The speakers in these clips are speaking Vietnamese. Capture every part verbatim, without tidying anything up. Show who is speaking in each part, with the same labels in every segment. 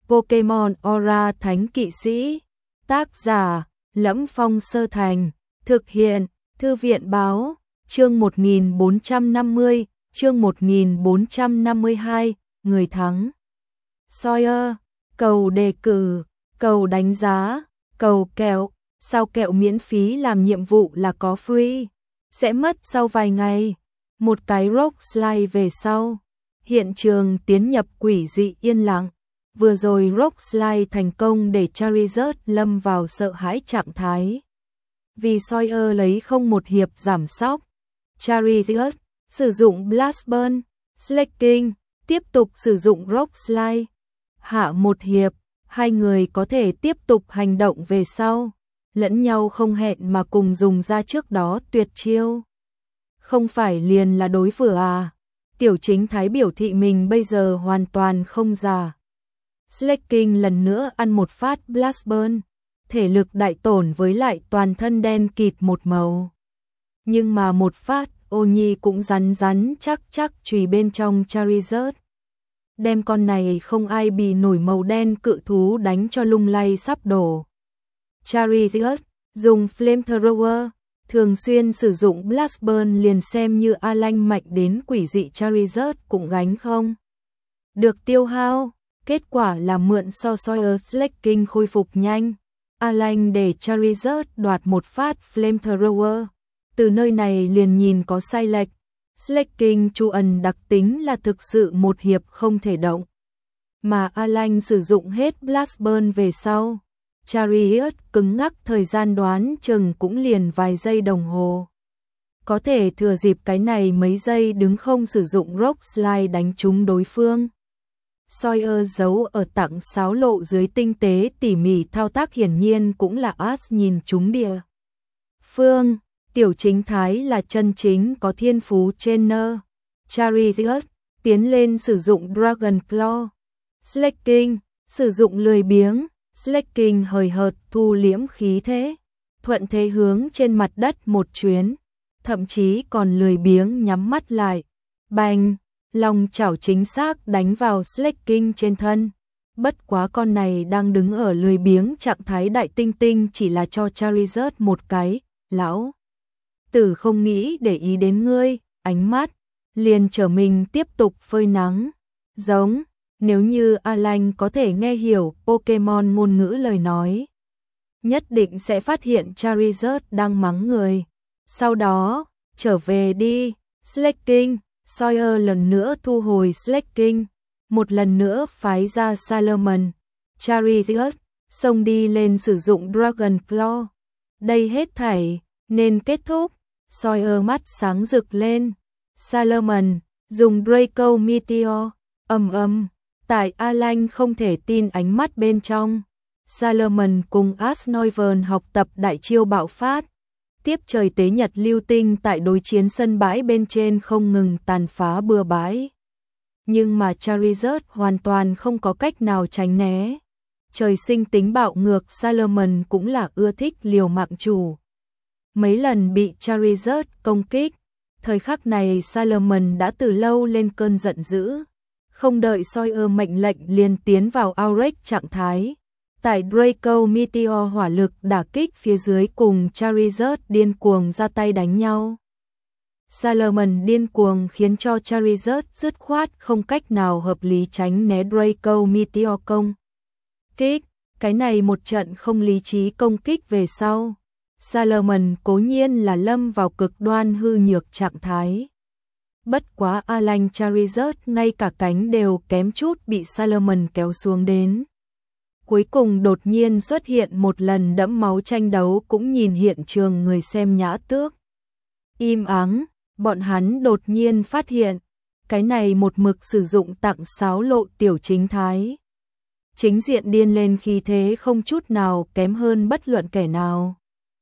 Speaker 1: Pokemon Aura Thánh Kỵ Sĩ. Tác giả: Lẫm Phong Sơ Thành. Thực hiện: Thư viện báo. Chương một nghìn bốn trăm năm mươi, chương một nghìn bốn trăm năm mươi hai, người thắng. Sawyer, cầu đề cử, cầu đánh giá, cầu kẹo. Sao kẹo miễn phí làm nhiệm vụ là có free, sẽ mất sau vài ngày. Một cái rock slide về sau, hiện trường tiến nhập quỷ dị yên lặng. Vừa rồi rock slide thành công để Charizard lâm vào sợ hãi trạng thái. Vì Sawyer lấy không một hiệp giảm sóc, Charizard sử dụng Blast Burn, Slaking, tiếp tục sử dụng rock slide. Hạ một hiệp, hai người có thể tiếp tục hành động về sau, lẫn nhau không hẹn mà cùng dùng ra trước đó tuyệt chiêu. Không phải liền là đối vừa à? Tiểu Chính Thái biểu thị mình bây giờ hoàn toàn không già. Slaking lần nữa ăn một phát Blast Burn, thể lực đại tổn với lại toàn thân đen kịt một màu. Nhưng mà một phát, Ô Nhi cũng rắn rắn chắc chắc chùy bên trong Charizard. Đem con này không ai bì nổi màu đen cự thú đánh cho lung lay sắp đổ. Charizard dùng Flamethrower, thường xuyên sử dụng Blast Burn liền xem như A-Lanh mạnh đến quỷ dị Charizard cũng gánh không được tiêu hao. Kết quả là mượn so Sawyer Slaking khôi phục nhanh. A-Lanh để Charizard đoạt một phát Flamethrower. Từ nơi này liền nhìn có sai lệch. Slaking chu ẩn đặc tính là thực sự một hiệp không thể động. Mà A-Lanh sử dụng hết Blast Burn về sau, Charizard cứng ngắc thời gian đoán chừng cũng liền vài giây đồng hồ. Có thể thừa dịp cái này mấy giây đứng không sử dụng Rock Slide đánh trúng đối phương. Sawyer giấu ở tặng sáo lộ dưới tinh tế tỉ mỉ thao tác hiển nhiên cũng là as nhìn trúng địa phương. Tiểu Chính Thái là chân chính có thiên phú trainer. Charizard tiến lên sử dụng Dragon Claw, Slaking sử dụng lười biếng, Slaking hời hợt thu liễm khí thế, thuận thế hướng trên mặt đất một chuyến, thậm chí còn lười biếng nhắm mắt lại. Bành, long chảo chính xác đánh vào Slaking trên thân. Bất quá con này đang đứng ở lười biếng trạng thái đại tinh tinh chỉ là cho Charizard một cái, lão tử không nghĩ để ý đến ngươi, ánh mắt liền trở mình tiếp tục phơi nắng. Giống, nếu như A-Lanh có thể nghe hiểu Pokemon ngôn ngữ lời nói, nhất định sẽ phát hiện Charizard đang mắng người. Sau đó, trở về đi, Slaking. Sawyer lần nữa thu hồi Slaking, một lần nữa phái ra Salamence. Charizard xông đi lên sử dụng Dragon Claw. Đây hết thảy nên kết thúc. Sawyer mắt sáng rực lên. Salamence dùng Draco Meteor. Ầm ầm, tại A-Lanh không thể tin ánh mắt bên trong. Salamence cùng Asnoivern học tập đại chiêu bạo phát. Tiếp trời tế nhật lưu tinh tại đối chiến sân bãi bên trên không ngừng tàn phá bừa bãi. Nhưng mà Charizard hoàn toàn không có cách nào tránh né. Trời sinh tính bạo ngược, Salamence cũng là ưa thích liều mạng chủ. Mấy lần bị Charizard công kích, thời khắc này Salamence đã từ lâu lên cơn giận dữ. Không đợi Sawyer mệnh lệnh liền tiến vào Aurek trạng thái. Tại Draco Meteor hỏa lực đả kích phía dưới cùng Charizard điên cuồng ra tay đánh nhau. Salamence điên cuồng khiến cho Charizard dứt khoát không cách nào hợp lý tránh né Draco Meteor công kích. Cái này một trận không lý trí công kích về sau, Salamence cố nhiên là lâm vào cực đoan hư nhược trạng thái. Bất quá A-Lanh Charizard ngay cả cánh đều kém chút bị Salamence kéo xuống đến. Cuối cùng đột nhiên xuất hiện một lần đẫm máu tranh đấu cũng nhìn hiện trường người xem nhã tước. Im ắng, bọn hắn đột nhiên phát hiện, cái này một mực sử dụng tặng sáo lộ Tiểu Chính Thái. Chính diện điên lên khí thế không chút nào kém hơn bất luận kẻ nào.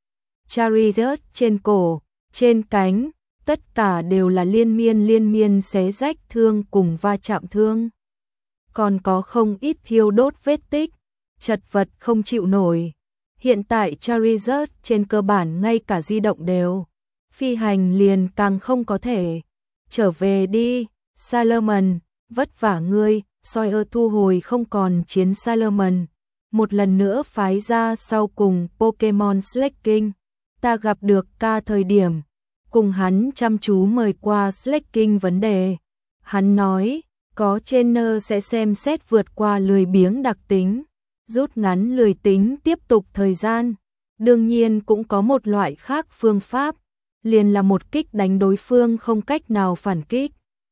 Speaker 1: Charizard trên cổ, trên cánh, tất cả đều là liên miên liên miên xé rách thương cùng va chạm thương. Còn có không ít thiêu đốt vết tích, chật vật không chịu nổi. Hiện tại Charizard trên cơ bản ngay cả di động đều, phi hành liền càng không có thể. Trở về đi, Salamence, vất vả ngươi. Sawyer thu hồi không còn chiến Salomon, một lần nữa phái ra sau cùng Pokemon Slaking. Ta gặp được ca thời điểm, cùng hắn chăm chú mời qua Slaking vấn đề. Hắn nói, có trainer sẽ xem xét vượt qua lười biếng đặc tính, rút ngắn lười tính tiếp tục thời gian. Đương nhiên cũng có một loại khác phương pháp, liền là một kích đánh đối phương không cách nào phản kích.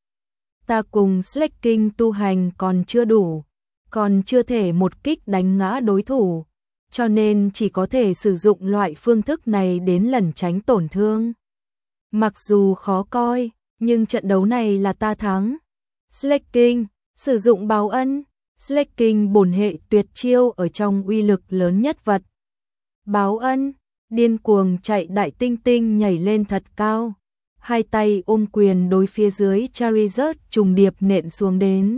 Speaker 1: Ta cùng Slaking tu hành còn chưa đủ, còn chưa thể một kích đánh ngã đối thủ, cho nên chỉ có thể sử dụng loại phương thức này đến lẩn tránh tổn thương. Mặc dù khó coi, nhưng trận đấu này là ta thắng. Slaking, sử dụng báo ân. Slaking bổn hệ tuyệt chiêu ở trong uy lực lớn nhất vật. Báo ân, điên cuồng chạy đại tinh tinh nhảy lên thật cao. Hai tay ôm quyền đối phía dưới Charizard trùng điệp nện xuống đến.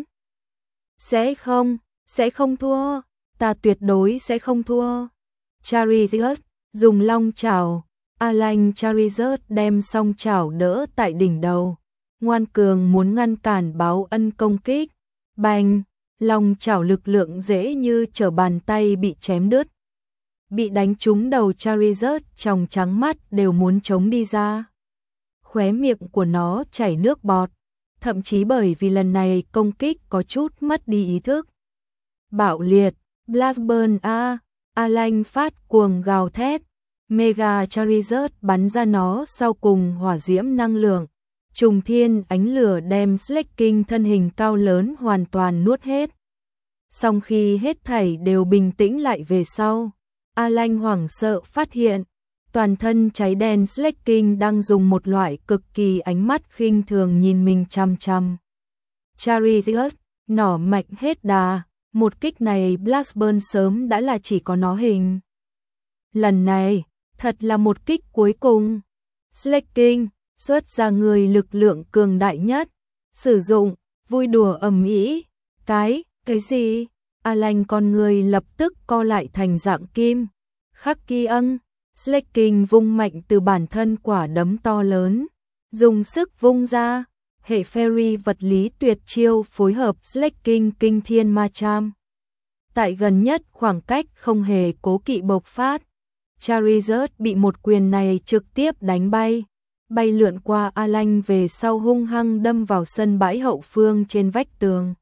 Speaker 1: Sẽ không, sẽ không thua, ta tuyệt đối sẽ không thua. Charizard, dùng long chảo, Alan Charizard đem song chảo đỡ tại đỉnh đầu. Ngoan cường muốn ngăn cản báo ân công kích. Bành, long chảo lực lượng dễ như trở bàn tay bị chém đứt. Bị đánh trúng đầu Charizard, tròng trắng mắt đều muốn chống đi ra. Khóe miệng của nó chảy nước bọt, thậm chí bởi vì lần này công kích có chút mất đi ý thức. Bạo liệt, Blastburn A, Alan phát cuồng gào thét, Mega Charizard bắn ra nó sau cùng hỏa diễm năng lượng, trùng thiên ánh lửa đem Slaking thân hình cao lớn hoàn toàn nuốt hết. Song khi hết thảy đều bình tĩnh lại về sau, Alan hoảng sợ phát hiện, toàn thân cháy đen Slaking đang dùng một loại cực kỳ ánh mắt khinh thường nhìn mình chăm chăm. Charizard, nỏ mạnh hết đà, một kích này Blastburn sớm đã là chỉ có nó hình. Lần này, thật là một kích cuối cùng. Slaking, xuất ra người lực lượng cường đại nhất, sử dụng, vui đùa ầm ĩ. Cái, cái gì? Alan con người lập tức co lại thành dạng kim. Khắc kỳ ân. Slaking vung mạnh từ bản thân quả đấm to lớn, dùng sức vung ra, hệ fairy vật lý tuyệt chiêu phối hợp Slaking kinh thiên ma cham. Tại gần nhất khoảng cách không hề cố kỵ bộc phát, Charizard bị một quyền này trực tiếp đánh bay, bay lượn qua Alan về sau hung hăng đâm vào sân bãi hậu phương trên vách tường.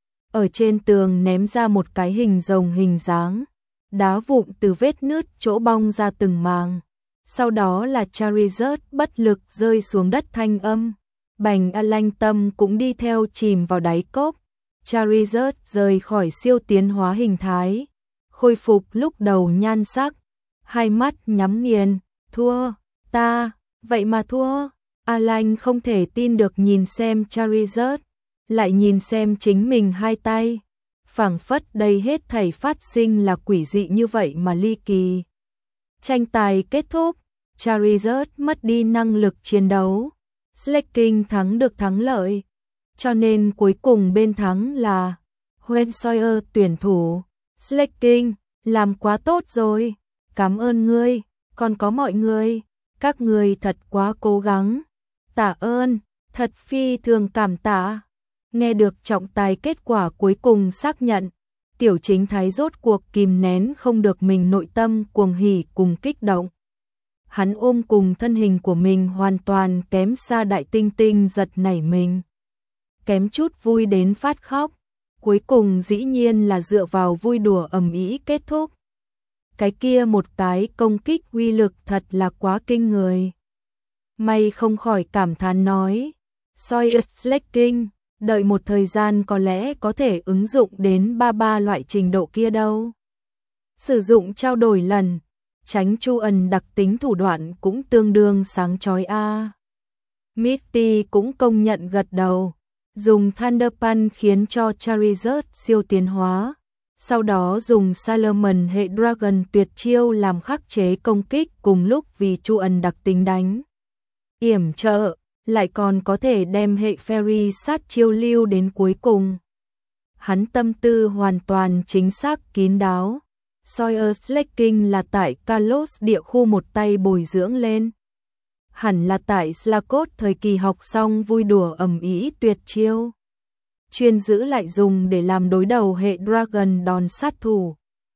Speaker 1: Ở trên tường ném ra một cái hình rồng hình dáng. Đá vụn từ vết nứt chỗ bong ra từng màng. Sau đó là Charizard bất lực rơi xuống đất thanh âm. Bành Alan tâm cũng đi theo chìm vào đáy cốc. Charizard rời khỏi siêu tiến hóa hình thái, khôi phục lúc đầu nhan sắc, hai mắt nhắm nghiền. Thua, ta, vậy mà thua. Alan không thể tin được nhìn xem Charizard, lại nhìn xem chính mình hai tay. Phảng phất đây hết thảy phát sinh là quỷ dị như vậy mà ly kỳ. Tranh tài kết thúc, Charizard mất đi năng lực chiến đấu, Slaking thắng được thắng lợi, cho nên cuối cùng bên thắng là Hoenn Sawyer tuyển thủ. Slaking, làm quá tốt rồi, cảm ơn ngươi, còn có mọi người, các người thật quá cố gắng. Tạ ơn, thật phi thường cảm tạ. Nghe được trọng tài kết quả cuối cùng xác nhận, Tiểu Chính Thái rốt cuộc kìm nén không được mình nội tâm cuồng hỉ cùng kích động. Hắn ôm cùng thân hình của mình hoàn toàn kém xa đại tinh tinh giật nảy mình. Kém chút vui đến phát khóc, cuối cùng dĩ nhiên là dựa vào vui đùa ầm ĩ kết thúc. Cái kia một cái công kích uy lực thật là quá kinh người. May không khỏi cảm thán nói, Sawyer Slaking, đợi một thời gian có lẽ có thể ứng dụng đến ba ba loại trình độ kia đâu. Sử dụng trao đổi lần, tránh Chu ẩn đặc tính thủ đoạn cũng tương đương sáng chói a. À. Misty cũng công nhận gật đầu, dùng Thunder Punch khiến cho Charizard siêu tiến hóa, sau đó dùng Salomon hệ Dragon tuyệt chiêu làm khắc chế công kích cùng lúc vì Chu ẩn đặc tính đánh yểm trợ, lại còn có thể đem hệ fairy sát chiêu lưu đến cuối cùng. Hắn tâm tư hoàn toàn chính xác kín đáo. Sawyer Slaking là tại Kalos địa khu một tay bồi dưỡng lên. Hẳn là tại Slakot thời kỳ học xong vui đùa ầm ĩ tuyệt chiêu. chuyên giữ lại dùng để làm đối đầu hệ Dragon đòn sát thủ.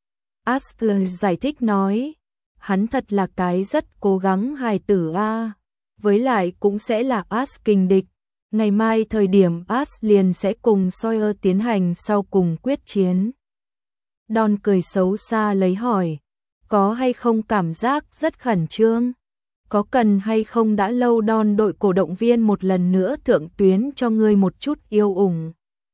Speaker 1: Asper giải thích nói, hắn thật là cái rất cố gắng hài tử a, với lại cũng sẽ là As kình địch. Ngày mai thời điểm As liền sẽ cùng Sawyer tiến hành sau cùng quyết chiến. Don cười xấu xa lấy hỏi, có hay không cảm giác rất khẩn trương? Có cần hay không đã lâu Don đội cổ động viên một lần nữa thượng tuyến cho ngươi một chút yêu ủng.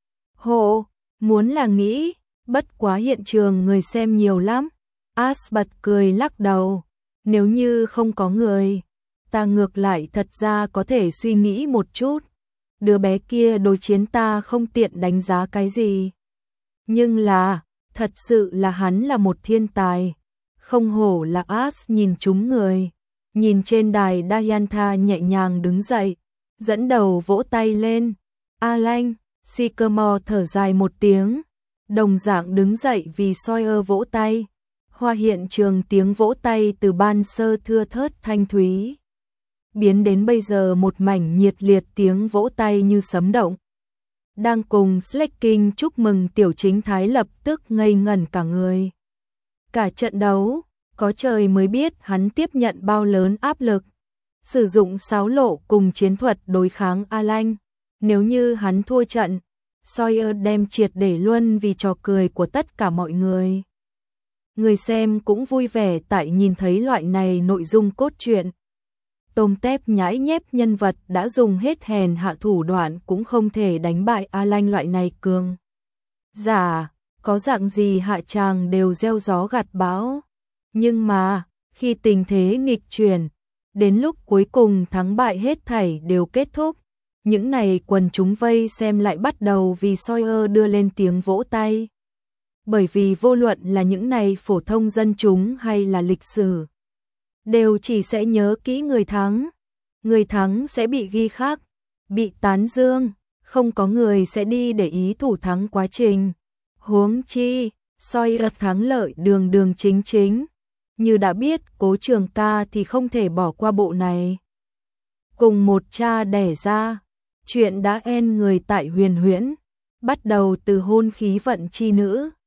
Speaker 1: Hộ, muốn là nghĩ, bất quá hiện trường người xem nhiều lắm. As bật cười lắc đầu, nếu như không có người, ta ngược lại thật ra có thể suy nghĩ một chút. Đứa bé kia đối chiến ta không tiện đánh giá cái gì. Nhưng là, thật sự là hắn là một thiên tài. Không hổ là As nhìn trúng người. Nhìn trên đài Diantha nhẹ nhàng đứng dậy, dẫn đầu vỗ tay lên. Alan, Sycamore thở dài một tiếng, đồng dạng đứng dậy vì Sawyer vỗ tay. Hoa hiện trường tiếng vỗ tay từ ban sơ thưa thớt thanh thúy, biến đến bây giờ một mảnh nhiệt liệt tiếng vỗ tay như sấm động. Đang cùng Slacking chúc mừng Tiểu Chính Thái lập tức ngây ngẩn cả người. Cả trận đấu, có trời mới biết hắn tiếp nhận bao lớn áp lực. Sử dụng sáo lộ cùng chiến thuật đối kháng Alan. Nếu như hắn thua trận, Sawyer đem triệt để luôn vì trò cười của tất cả mọi người. Người xem cũng vui vẻ tại nhìn thấy loại này nội dung cốt truyện. Tôm tép nhãi nhép nhân vật đã dùng hết hèn hạ thủ đoạn cũng không thể đánh bại Alan loại này cường. Giả, có dạng gì hạ tràng đều gieo gió gặt bão. Nhưng mà, khi tình thế nghịch chuyển, đến lúc cuối cùng thắng bại hết thảy đều kết thúc, những này quần chúng vây xem lại bắt đầu vì Sawyer đưa lên tiếng vỗ tay. Bởi vì vô luận là những này phổ thông dân chúng hay là lịch sử, đều chỉ sẽ nhớ kỹ người thắng. Người thắng sẽ bị ghi khắc, bị tán dương, không có người sẽ đi để ý thủ thắng quá trình. Huống chi, Sawyer thắng lợi đường đường chính chính. Như đã biết Cố Trường Ca thì không thể bỏ qua bộ này. Cùng một cha đẻ ra, chuyện đã en người tại Huyền Huyễn, bắt đầu từ hôn khí vận chi nữ.